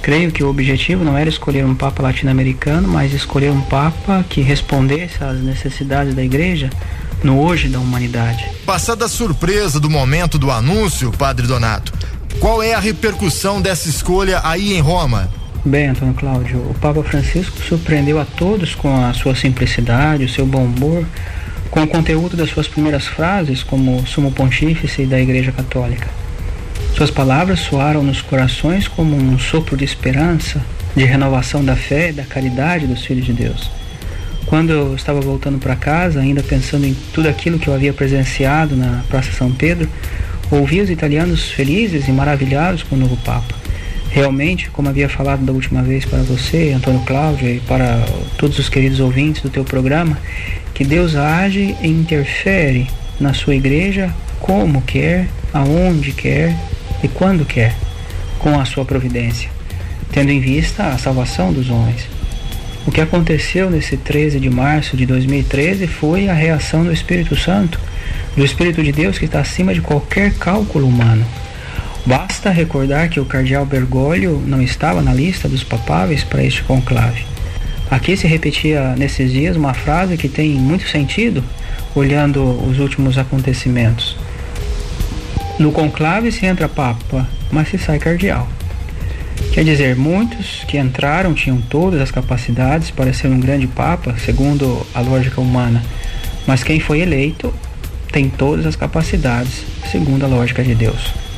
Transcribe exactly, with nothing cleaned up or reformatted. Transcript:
Creio que o objetivo não era escolher um Papa latino-americano, mas escolher um Papa que respondesse às necessidades da Igreja no hoje da humanidade. Passada a surpresa do momento do anúncio, Padre Donato, qual é a repercussão dessa escolha aí em Roma? Bem, Antônio Cláudio, o Papa Francisco surpreendeu a todos com a sua simplicidade, o seu bom humor, com o conteúdo das suas primeiras frases como Sumo Pontífice da Igreja Católica. Suas palavras soaram nos corações como um sopro de esperança, de renovação da fé e da caridade dos filhos de Deus. Quando eu estava voltando para casa, ainda pensando em tudo aquilo que eu havia presenciado na Praça São Pedro, ouvi os italianos felizes e maravilhados com o novo Papa. Realmente, como havia falado da última vez para você, Antônio Cláudio, e para todos os queridos ouvintes do teu programa, que Deus age e interfere na sua igreja como quer, aonde quer e quando quer, com a sua providência, tendo em vista a salvação dos homens. O que aconteceu nesse treze de março de dois mil e treze foi a reação do Espírito Santo, do Espírito de Deus que está acima de qualquer cálculo humano. Basta recordar que o cardeal Bergoglio não estava na lista dos papáveis para este conclave. Aqui se repetia nesses dias uma frase que tem muito sentido, olhando os últimos acontecimentos. No conclave se entra papa, mas se sai cardeal. Quer dizer, muitos que entraram tinham todas as capacidades para ser um grande papa, segundo a lógica humana, mas quem foi eleito tem todas as capacidades, segundo a lógica de Deus.